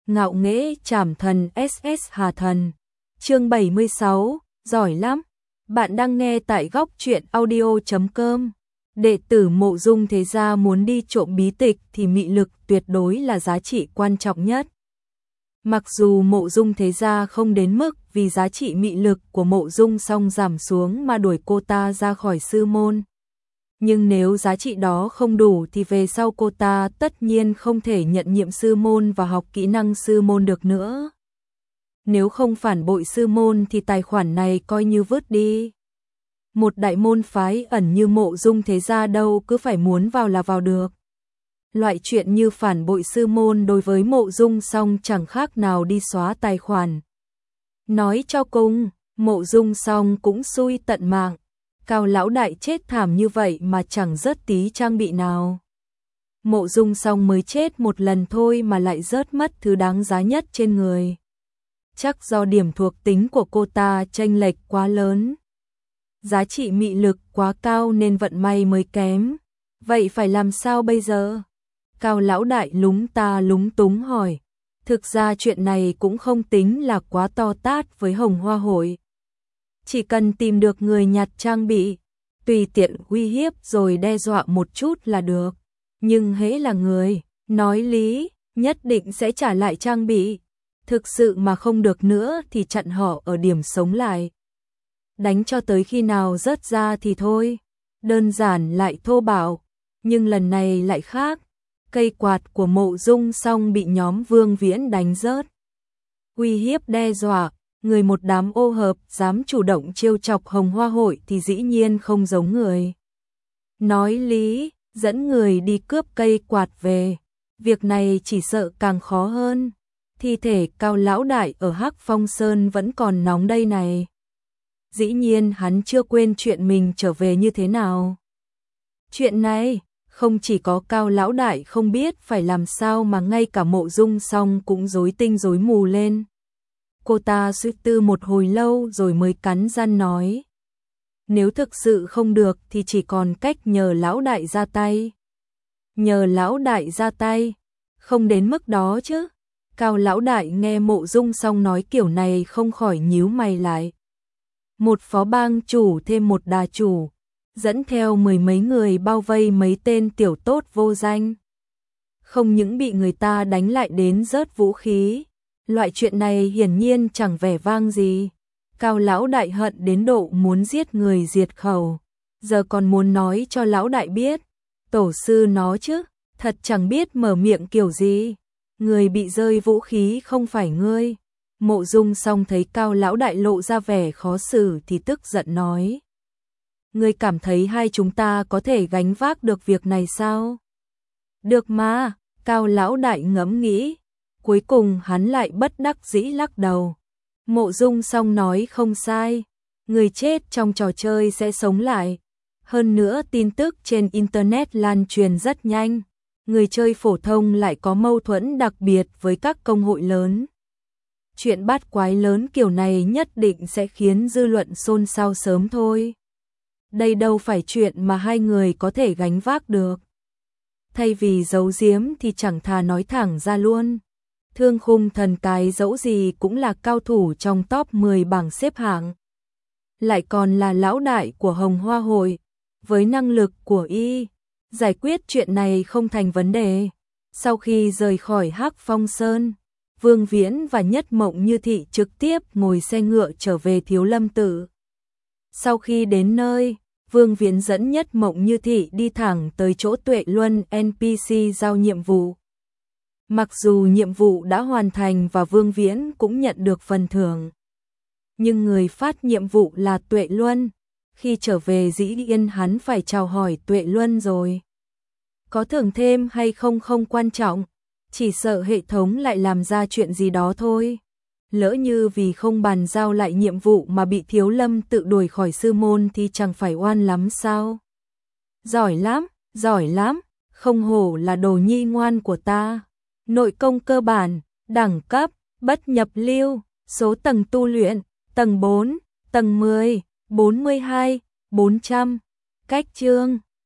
ngạo nghễ trảm thần SS Hà Thần. Chương 76, giỏi lắm. Bạn đang nghe tại góc truyện audio.com. Đệ tử Mộ Dung Thế Gia muốn đi trộm bí tịch thì mị lực tuyệt đối là giá trị quan trọng nhất. Mặc dù Mộ Dung Thế Gia không đến mức vì giá trị mị lực của Mộ Dung Song giảm xuống mà đuổi cô ta ra khỏi sư môn. Nhưng nếu giá trị đó không đủ thì về sau cô ta tất nhiên không thể nhận nhiệm sư môn và học kỹ năng sư môn được nữa. Nếu không phản bội sư môn thì tài khoản này coi như vứt đi. Một đại môn phái ẩn như Mộ Dung Thế Gia đâu cứ phải muốn vào là vào được. Loại chuyện như phản bội sư môn đối với Mộ Dung Song chẳng khác nào đi xóa tài khoản. Nói cho cùng, Mộ Dung Song cũng xui tận mạng. Cao lão đại chết thảm như vậy mà chẳng rớt tí trang bị nào. Mộ Dung Song mới chết một lần thôi mà lại rớt mất thứ đáng giá nhất trên người. Chắc do điểm thuộc tính của cô ta chênh lệch quá lớn. Giá trị mị lực quá cao nên vận may mới kém. Vậy phải làm sao bây giờ? Cao lão đại lúng ta lúng túng hỏi. Thực ra chuyện này cũng không tính là quá to tát với Hồng Hoa Hội. Chỉ cần tìm được người nhặt trang bị, tùy tiện uy hiếp rồi đe dọa một chút là được. Nhưng hễ là người, nói lý, nhất định sẽ trả lại trang bị. Thực sự mà không được nữa thì chặn họ ở điểm sống lại. Đánh cho tới khi nào rớt ra thì thôi. Đơn giản lại thô bạo. Nhưng lần này lại khác. Cây quạt của Mộ Dung Song bị nhóm Vương Viễn đánh rớt. Uy hiếp đe dọa. Người một đám ô hợp dám chủ động trêu chọc Hồng Hoa Hội thì dĩ nhiên không giống người. Nói lý, dẫn người đi cướp cây quạt về. Việc này chỉ sợ càng khó hơn. Thi thể Cao lão đại ở Hắc Phong Sơn vẫn còn nóng đây này. Dĩ nhiên hắn chưa quên chuyện mình trở về như thế nào. Chuyện này, không chỉ có Cao lão đại không biết phải làm sao mà ngay cả Mộ Dung Song cũng rối tinh rối mù lên. Cô ta suy tư một hồi lâu rồi mới cắn răng nói. Nếu thực sự không được thì chỉ còn cách nhờ lão đại ra tay. Nhờ lão đại ra tay, không đến mức đó chứ. Cao lão đại nghe Mộ Dung Song nói kiểu này không khỏi nhíu mày lại. Một phó bang chủ thêm một đà chủ, dẫn theo mười mấy người bao vây mấy tên tiểu tốt vô danh. Không những bị người ta đánh lại đến rớt vũ khí. Loại chuyện này hiển nhiên chẳng vẻ vang gì. Cao lão đại hận đến độ muốn giết người diệt khẩu. Giờ còn muốn nói cho lão đại biết. Tổ sư nó chứ, thật chẳng biết mở miệng kiểu gì. Người bị rơi vũ khí không phải ngươi. Mộ Dung Song thấy Cao lão đại lộ ra vẻ khó xử thì tức giận nói. Ngươi cảm thấy hai chúng ta có thể gánh vác được việc này sao? Được mà, Cao lão đại ngẫm nghĩ. Cuối cùng hắn lại bất đắc dĩ lắc đầu. Mộ Dung Song nói không sai. Người chết trong trò chơi sẽ sống lại. Hơn nữa tin tức trên Internet lan truyền rất nhanh. Người chơi phổ thông lại có mâu thuẫn đặc biệt với các công hội lớn. Chuyện bát quái lớn kiểu này nhất định sẽ khiến dư luận xôn xao sớm thôi. Đây đâu phải chuyện mà hai người có thể gánh vác được. Thay vì giấu giếm thì chẳng thà nói thẳng ra luôn. Thương Khung Thần cái dẫu gì cũng là cao thủ trong top 10 bảng xếp hạng. Lại còn là lão đại của Hồng Hoa Hội. Với năng lực của y, giải quyết chuyện này không thành vấn đề. Sau khi rời khỏi Hắc Phong Sơn, Vương Viễn và Nhất Mộng Như Thị trực tiếp ngồi xe ngựa trở về Thiếu Lâm Tự. Sau khi đến nơi, Vương Viễn dẫn Nhất Mộng Như Thị đi thẳng tới chỗ Tuệ Luân NPC giao nhiệm vụ. Mặc dù nhiệm vụ đã hoàn thành và Vương Viễn cũng nhận được phần thưởng. Nhưng người phát nhiệm vụ là Tuệ Luân. Khi trở về dĩ nhiên hắn phải chào hỏi Tuệ Luân rồi. Có thưởng thêm hay không không quan trọng. Chỉ sợ hệ thống lại làm ra chuyện gì đó thôi. Lỡ như vì không bàn giao lại nhiệm vụ mà bị Thiếu Lâm tự đuổi khỏi sư môn thì chẳng phải oan lắm sao. Giỏi lắm, không hổ là đồ nhi ngoan của ta. Nội công cơ bản, đẳng cấp, bất nhập lưu, số tầng tu luyện, tầng 4, tầng 10, 42, 400. Cách chương